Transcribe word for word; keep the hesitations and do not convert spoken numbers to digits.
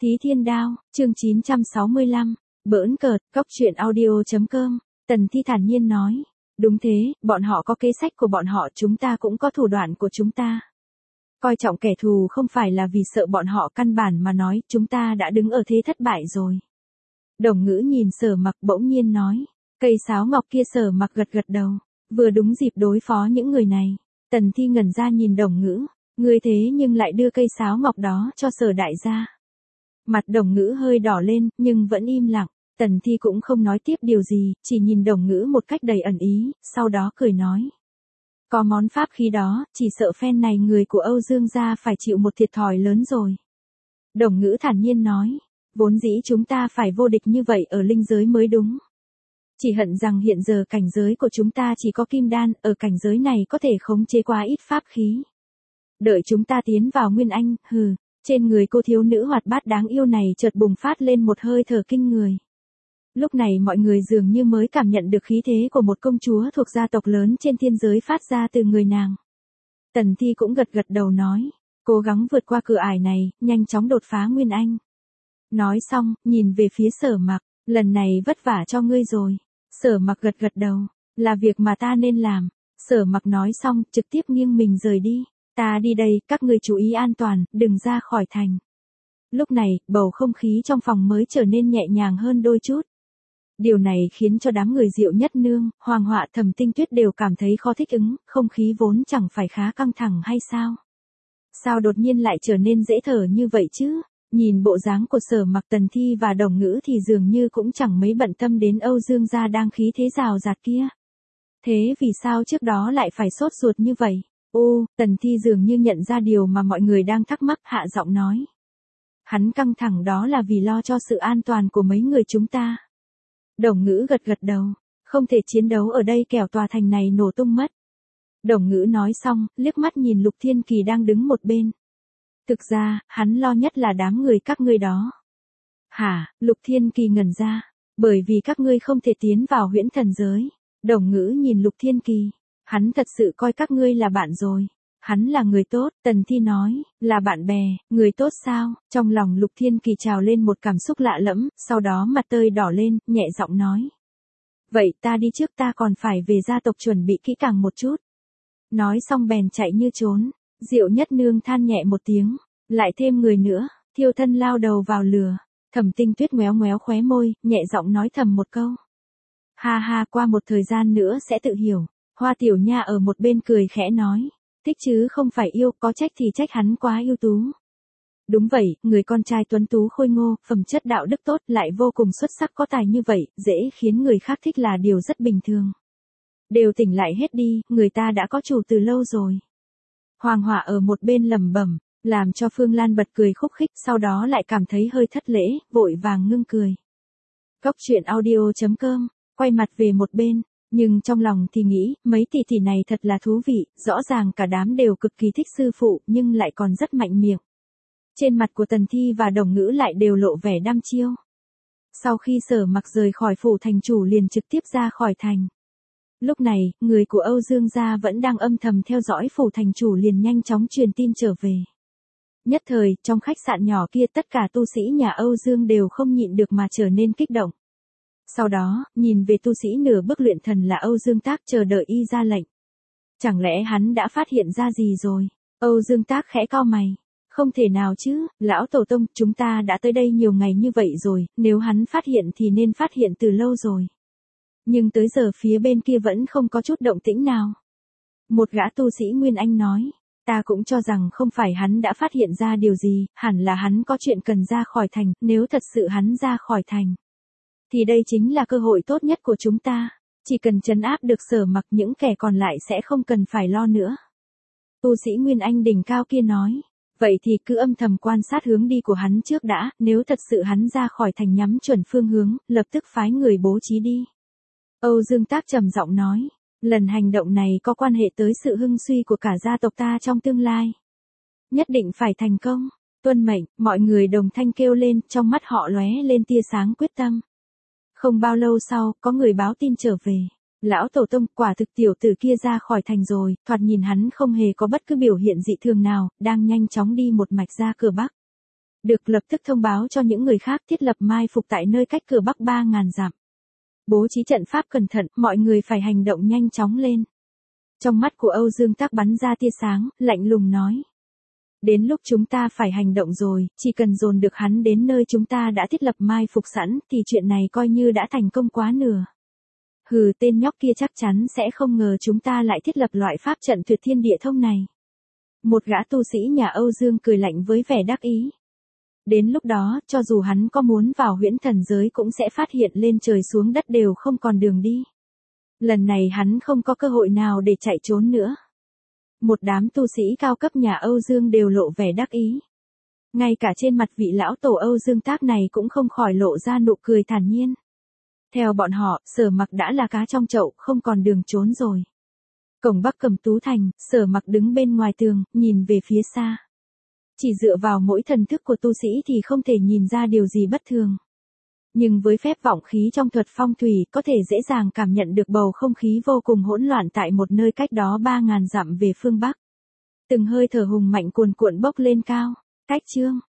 Thí Thiên Đao, chương chín trăm sáu mươi lăm, bỡn cợt, cóc truyện audio.com, Tần Thi thản nhiên nói. Đúng thế, bọn họ có kế sách của bọn họ, chúng ta cũng có thủ đoạn của chúng ta. Coi trọng kẻ thù không phải là vì sợ bọn họ, căn bản mà nói, chúng ta đã đứng ở thế thất bại rồi. Đồng Ngữ nhìn Sở Mặc bỗng nhiên nói. Cây sáo ngọc kia Sở Mặc gật gật đầu. Vừa đúng dịp đối phó những người này. Tần Thi ngẩn ra nhìn Đồng Ngữ. Ngươi thế nhưng lại đưa cây sáo ngọc đó cho Sở đại gia. Mặt Đồng Ngữ hơi đỏ lên, nhưng vẫn im lặng. Tần Thi cũng không nói tiếp điều gì, chỉ nhìn Đồng Ngữ một cách đầy ẩn ý, sau đó cười nói. Có món pháp khí đó, chỉ sợ phen này người của Âu Dương gia phải chịu một thiệt thòi lớn rồi. Đồng Ngữ thản nhiên nói. Vốn dĩ chúng ta phải vô địch như vậy ở linh giới mới đúng. Chỉ hận rằng hiện giờ cảnh giới của chúng ta chỉ có kim đan, ở cảnh giới này có thể khống chế quá ít pháp khí. Đợi chúng ta tiến vào Nguyên Anh, hừ, trên người cô thiếu nữ hoạt bát đáng yêu này chợt bùng phát lên một hơi thở kinh người. Lúc này mọi người dường như mới cảm nhận được khí thế của một công chúa thuộc gia tộc lớn trên thiên giới phát ra từ người nàng. Tần Thi cũng gật gật đầu nói, cố gắng vượt qua cửa ải này, nhanh chóng đột phá Nguyên Anh. Nói xong, nhìn về phía Sở Mặc, lần này vất vả cho ngươi rồi. Sở Mặc gật gật đầu, là việc mà ta nên làm. Sở Mặc nói xong, trực tiếp nghiêng mình rời đi. Ta đi đây, các ngươi chú ý an toàn, đừng ra khỏi thành. Lúc này, bầu không khí trong phòng mới trở nên nhẹ nhàng hơn đôi chút. Điều này khiến cho đám người Diệu Nhất Nương, Hoàng Họa, Thẩm Tinh Tuyết đều cảm thấy khó thích ứng, không khí vốn chẳng phải khá căng thẳng hay sao? Sao đột nhiên lại trở nên dễ thở như vậy chứ? Nhìn bộ dáng của Sở Mặc, Tần Thi và Đồng Ngữ thì dường như cũng chẳng mấy bận tâm đến Âu Dương gia đang khí thế rào rạt kia. Thế vì sao trước đó lại phải sốt ruột như vậy? Ô, Tần Thi dường như nhận ra điều mà mọi người đang thắc mắc, hạ giọng nói. Hắn căng thẳng đó là vì lo cho sự an toàn của mấy người chúng ta. Đồng Ngữ gật gật đầu, không thể chiến đấu ở đây kẻo tòa thành này nổ tung mất. Đồng Ngữ nói xong, liếc mắt nhìn Lục Thiên Kỳ đang đứng một bên. Thực ra, hắn lo nhất là đám người các ngươi đó. Hả, Lục Thiên Kỳ ngẩn ra, bởi vì các ngươi không thể tiến vào huyễn thần giới. Đồng Ngữ nhìn Lục Thiên Kỳ, hắn thật sự coi các ngươi là bạn rồi. Hắn là người tốt, Tần Thi nói, là bạn bè, người tốt sao? Trong lòng Lục Thiên Kỳ trào lên một cảm xúc lạ lẫm, sau đó mặt tơi đỏ lên, nhẹ giọng nói. Vậy ta đi trước, ta còn phải về gia tộc chuẩn bị kỹ càng một chút. Nói xong bèn chạy như trốn. Diệu Nhất Nương than nhẹ một tiếng, lại thêm người nữa, thiêu thân lao đầu vào lửa. Thẩm Tinh Tuyết ngoéo ngoéo khóe môi, nhẹ giọng nói thầm một câu. Ha ha, qua một thời gian nữa sẽ tự hiểu. Hoa Tiểu Nha ở một bên cười khẽ nói. Thích chứ không phải yêu, có trách thì trách hắn quá ưu tú. Đúng vậy, người con trai tuấn tú khôi ngô, phẩm chất đạo đức tốt, lại vô cùng xuất sắc, có tài như vậy, dễ khiến người khác thích là điều rất bình thường. Đều tỉnh lại hết đi, người ta đã có chủ từ lâu rồi. Hoàng Họa ở một bên lẩm bẩm, làm cho Phương Lan bật cười khúc khích, sau đó lại cảm thấy hơi thất lễ, vội vàng ngưng cười. Cóc truyện audio.com, quay mặt về một bên, nhưng trong lòng thì nghĩ, mấy tỷ tỷ này thật là thú vị, rõ ràng cả đám đều cực kỳ thích sư phụ, nhưng lại còn rất mạnh miệng. Trên mặt của Tần Thi và Đồng Ngữ lại đều lộ vẻ đăm chiêu. Sau khi Sở Mặc rời khỏi phủ thành chủ liền trực tiếp ra khỏi thành. Lúc này, người của Âu Dương gia vẫn đang âm thầm theo dõi phủ thành chủ liền nhanh chóng truyền tin trở về. Nhất thời, trong khách sạn nhỏ kia tất cả tu sĩ nhà Âu Dương đều không nhịn được mà trở nên kích động. Sau đó, nhìn về tu sĩ nửa bước luyện thần là Âu Dương Tác chờ đợi y ra lệnh. Chẳng lẽ hắn đã phát hiện ra gì rồi? Âu Dương Tác khẽ cau mày. Không thể nào chứ, lão tổ tông, chúng ta đã tới đây nhiều ngày như vậy rồi, nếu hắn phát hiện thì nên phát hiện từ lâu rồi. Nhưng tới giờ phía bên kia vẫn không có chút động tĩnh nào. Một gã tu sĩ Nguyên Anh nói, ta cũng cho rằng không phải hắn đã phát hiện ra điều gì, hẳn là hắn có chuyện cần ra khỏi thành, nếu thật sự hắn ra khỏi thành. Thì đây chính là cơ hội tốt nhất của chúng ta, chỉ cần trấn áp được Sở Mặc những kẻ còn lại sẽ không cần phải lo nữa. Tu sĩ Nguyên Anh đỉnh cao kia nói, vậy thì cứ âm thầm quan sát hướng đi của hắn trước đã, nếu thật sự hắn ra khỏi thành nhắm chuẩn phương hướng, lập tức phái người bố trí đi. Âu Dương Tác trầm giọng nói, lần hành động này có quan hệ tới sự hưng suy của cả gia tộc ta trong tương lai. Nhất định phải thành công, tuân mệnh, mọi người đồng thanh kêu lên, trong mắt họ lóe lên tia sáng quyết tâm. Không bao lâu sau, có người báo tin trở về. Lão tổ tông, quả thực tiểu tử kia ra khỏi thành rồi, thoạt nhìn hắn không hề có bất cứ biểu hiện dị thường nào, đang nhanh chóng đi một mạch ra cửa bắc. Được lập tức thông báo cho những người khác thiết lập mai phục tại nơi cách cửa bắc ba ngàn dặm. Bố trí trận pháp cẩn thận, mọi người phải hành động nhanh chóng lên. Trong mắt của Âu Dương Tác bắn ra tia sáng, lạnh lùng nói. Đến lúc chúng ta phải hành động rồi, chỉ cần dồn được hắn đến nơi chúng ta đã thiết lập mai phục sẵn, thì chuyện này coi như đã thành công quá nửa. Hừ, tên nhóc kia chắc chắn sẽ không ngờ chúng ta lại thiết lập loại pháp trận tuyệt thiên địa thông này. Một gã tu sĩ nhà Âu Dương cười lạnh với vẻ đắc ý. Đến lúc đó, cho dù hắn có muốn vào huyễn thần giới cũng sẽ phát hiện lên trời xuống đất đều không còn đường đi. Lần này hắn không có cơ hội nào để chạy trốn nữa. Một đám tu sĩ cao cấp nhà Âu Dương đều lộ vẻ đắc ý. Ngay cả trên mặt vị lão tổ Âu Dương Tác này cũng không khỏi lộ ra nụ cười thản nhiên. Theo bọn họ, Sở Mặc đã là cá trong chậu, không còn đường trốn rồi. Cổng Bắc Cẩm Tú Thành, Sở Mặc đứng bên ngoài tường, nhìn về phía xa. Chỉ dựa vào mỗi thần thức của tu sĩ thì không thể nhìn ra điều gì bất thường. Nhưng với phép vọng khí trong thuật phong thủy, có thể dễ dàng cảm nhận được bầu không khí vô cùng hỗn loạn tại một nơi cách đó ba ngàn dặm về phương Bắc. Từng hơi thở hùng mạnh cuồn cuộn bốc lên cao. Cách chương